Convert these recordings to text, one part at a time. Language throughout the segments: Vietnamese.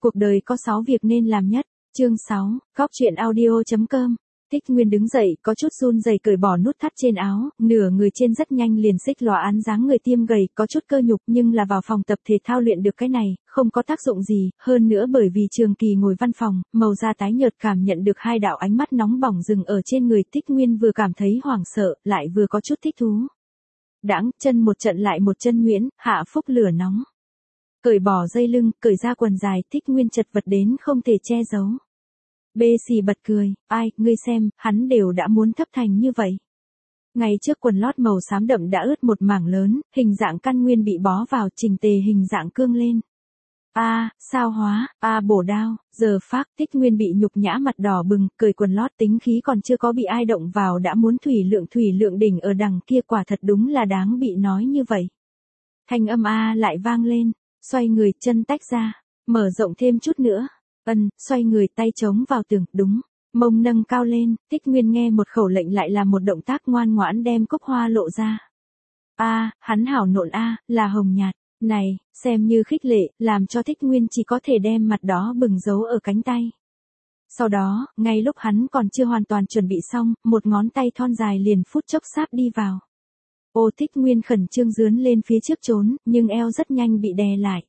Cuộc đời có 6 việc nên làm nhất. Chương 6, Góc truyện audio.com. Thích Nguyên đứng dậy, có chút run rẩy cởi bỏ nút thắt trên áo, nửa người trên rất nhanh liền xích lòa án dáng người tiêm gầy, có chút cơ nhục nhưng là vào phòng tập thể thao luyện được cái này, không có tác dụng gì, hơn nữa bởi vì trường kỳ ngồi văn phòng, màu da tái nhợt cảm nhận được hai đạo ánh mắt nóng bỏng dừng ở trên người. Thích Nguyên vừa cảm thấy hoảng sợ, lại vừa có chút thích thú. Đãng, chân một trận lại một chân nhuyễn, hạ phúc lửa nóng. Cởi bỏ dây lưng, cởi ra quần dài, Thích Nguyên chật vật đến không thể che giấu. Bê xì bật cười, ai, ngươi xem, hắn đều đã muốn thấp thành như vậy. Ngày trước quần lót màu xám đậm đã ướt một mảng lớn, hình dạng căn nguyên bị bó vào, chỉnh tề hình dạng cương lên. Sao hóa, bổ đao, giờ phác. Thích Nguyên bị nhục nhã mặt đỏ bừng, cởi quần lót tính khí còn chưa có bị ai động vào đã muốn thủy lượng đỉnh ở đằng kia, quả thật đúng là đáng bị nói như vậy. Thanh âm lại vang lên, xoay người, chân tách ra, mở rộng thêm chút nữa. Xoay người, tay chống vào tường, đúng, mông nâng cao lên. Thích Nguyên nghe một khẩu lệnh lại là một động tác ngoan ngoãn đem cúc hoa lộ ra. Hắn hảo nộn là hồng nhạt, này, xem như khích lệ, làm cho Thích Nguyên chỉ có thể đem mặt đó bừng giấu ở cánh tay. Sau đó, ngay lúc hắn còn chưa hoàn toàn chuẩn bị xong, một ngón tay thon dài liền phút chốc sáp đi vào. Thích Nguyên khẩn trương dướn lên phía trước trốn, nhưng eo rất nhanh bị đè lại.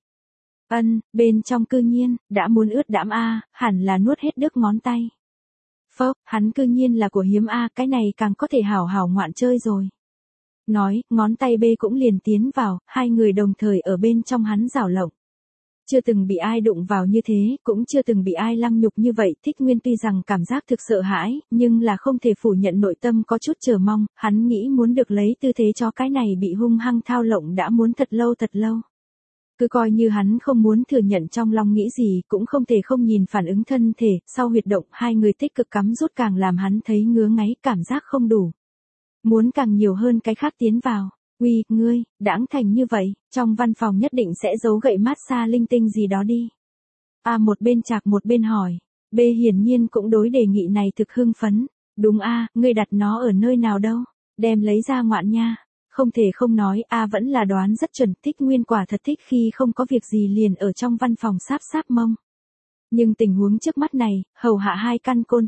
Bên trong cư nhiên, đã muốn ướt đẫm hẳn là nuốt hết đứt ngón tay. Phốc, hắn cư nhiên là của hiếm cái này càng có thể hảo hảo ngoạn chơi rồi. Nói, ngón tay B cũng liền tiến vào, hai người đồng thời ở bên trong hắn rảo lộng. Chưa từng bị ai đụng vào như thế, cũng chưa từng bị ai lăng nhục như vậy. Thích Nguyên tuy rằng cảm giác thực sợ hãi, nhưng là không thể phủ nhận nội tâm có chút chờ mong, hắn nghĩ muốn được lấy tư thế cho cái này bị hung hăng thao lộng đã muốn thật lâu. Cứ coi như hắn không muốn thừa nhận trong lòng nghĩ gì, cũng không thể không nhìn phản ứng thân thể. Sau huyệt động, hai người tích cực cắm rút càng làm hắn thấy ngứa ngáy, cảm giác không đủ. Muốn càng nhiều hơn cái khác tiến vào. Uy, ngươi, đãng thành như vậy, trong văn phòng nhất định sẽ giấu gậy massage linh tinh gì đó đi. Một bên chạc một bên hỏi. B hiển nhiên cũng đối đề nghị này thực hưng phấn. Đúng ngươi đặt nó ở nơi nào đâu? Đem lấy ra ngoạn nha. Không thể không nói, vẫn là đoán rất chuẩn. Thích Nguyên quả thật thích khi không có việc gì liền ở trong văn phòng sáp mông. Nhưng tình huống trước mắt này, hầu hạ hai căn côn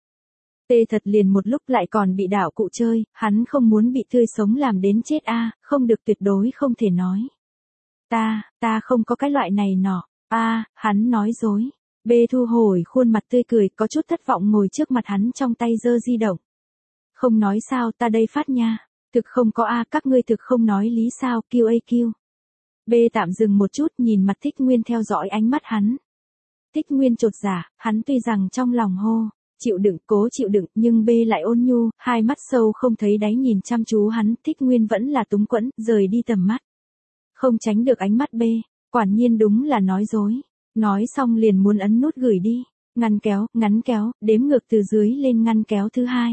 tê thật liền một lúc lại còn bị đảo cụ chơi, hắn không muốn bị tươi sống làm đến chết không được, tuyệt đối không thể nói. Ta không có cái loại này nọ. Hắn nói dối. B thu hồi khuôn mặt tươi cười, có chút thất vọng ngồi trước mặt hắn, trong tay giơ di động. Không nói sao, ta đây phát nha. Thực không có các ngươi thực không nói lý sao, QAQ. B tạm dừng một chút, nhìn mặt Thích Nguyên theo dõi ánh mắt hắn. Thích Nguyên chột dạ, hắn tuy rằng trong lòng hô, chịu đựng, cố chịu đựng, nhưng B lại ôn nhu, hai mắt sâu không thấy đáy nhìn chăm chú hắn. Thích Nguyên vẫn là túng quẫn, rời đi tầm mắt. Không tránh được ánh mắt B, quả nhiên đúng là nói dối. Nói xong liền muốn ấn nút gửi đi. Ngắn kéo, đếm ngược từ dưới lên ngăn kéo thứ hai.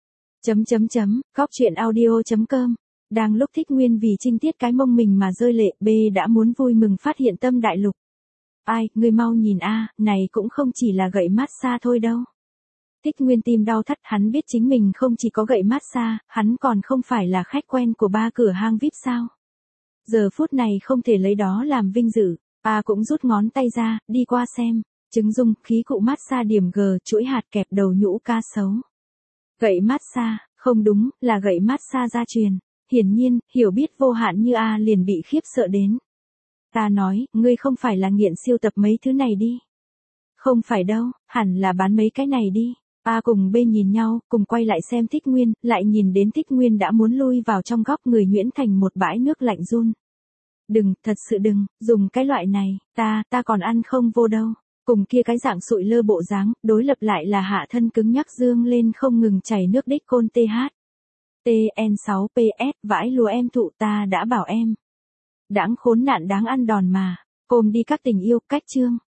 Góc truyện audio.com. Đang lúc Thích Nguyên vì trinh tiết cái mông mình mà rơi lệ, B đã muốn vui mừng phát hiện tâm đại lục. Ngươi mau nhìn này cũng không chỉ là gậy massage thôi đâu. Thích Nguyên tim đau thắt, hắn biết chính mình không chỉ có gậy massage, hắn còn không phải là khách quen của ba cửa hang VIP sao. Giờ phút này không thể lấy đó làm vinh dự. Cũng rút ngón tay ra, đi qua xem. Trứng dung, khí cụ massage điểm G, chuỗi hạt kẹp đầu nhũ cá sấu. Gậy massage, không đúng, là gậy massage gia truyền. Hiển nhiên, hiểu biết vô hạn như liền bị khiếp sợ đến. Ta nói, ngươi không phải là nghiện siêu tập mấy thứ này đi. Không phải đâu, hẳn là bán mấy cái này đi. Cùng B nhìn nhau, cùng quay lại xem Thích Nguyên, lại nhìn đến Thích Nguyên đã muốn lui vào trong góc, người nhuyễn thành một bãi nước lạnh run. Đừng, thật sự đừng, dùng cái loại này, ta còn ăn không vô đâu. Cùng kia cái dạng sụi lơ bộ dáng, đối lập lại là hạ thân cứng nhắc dương lên không ngừng chảy nước đích côn TN6PS, vãi lùa em thụ, ta đã bảo em. Đãng khốn nạn đáng ăn đòn mà, ôm đi các tình yêu, cách chương.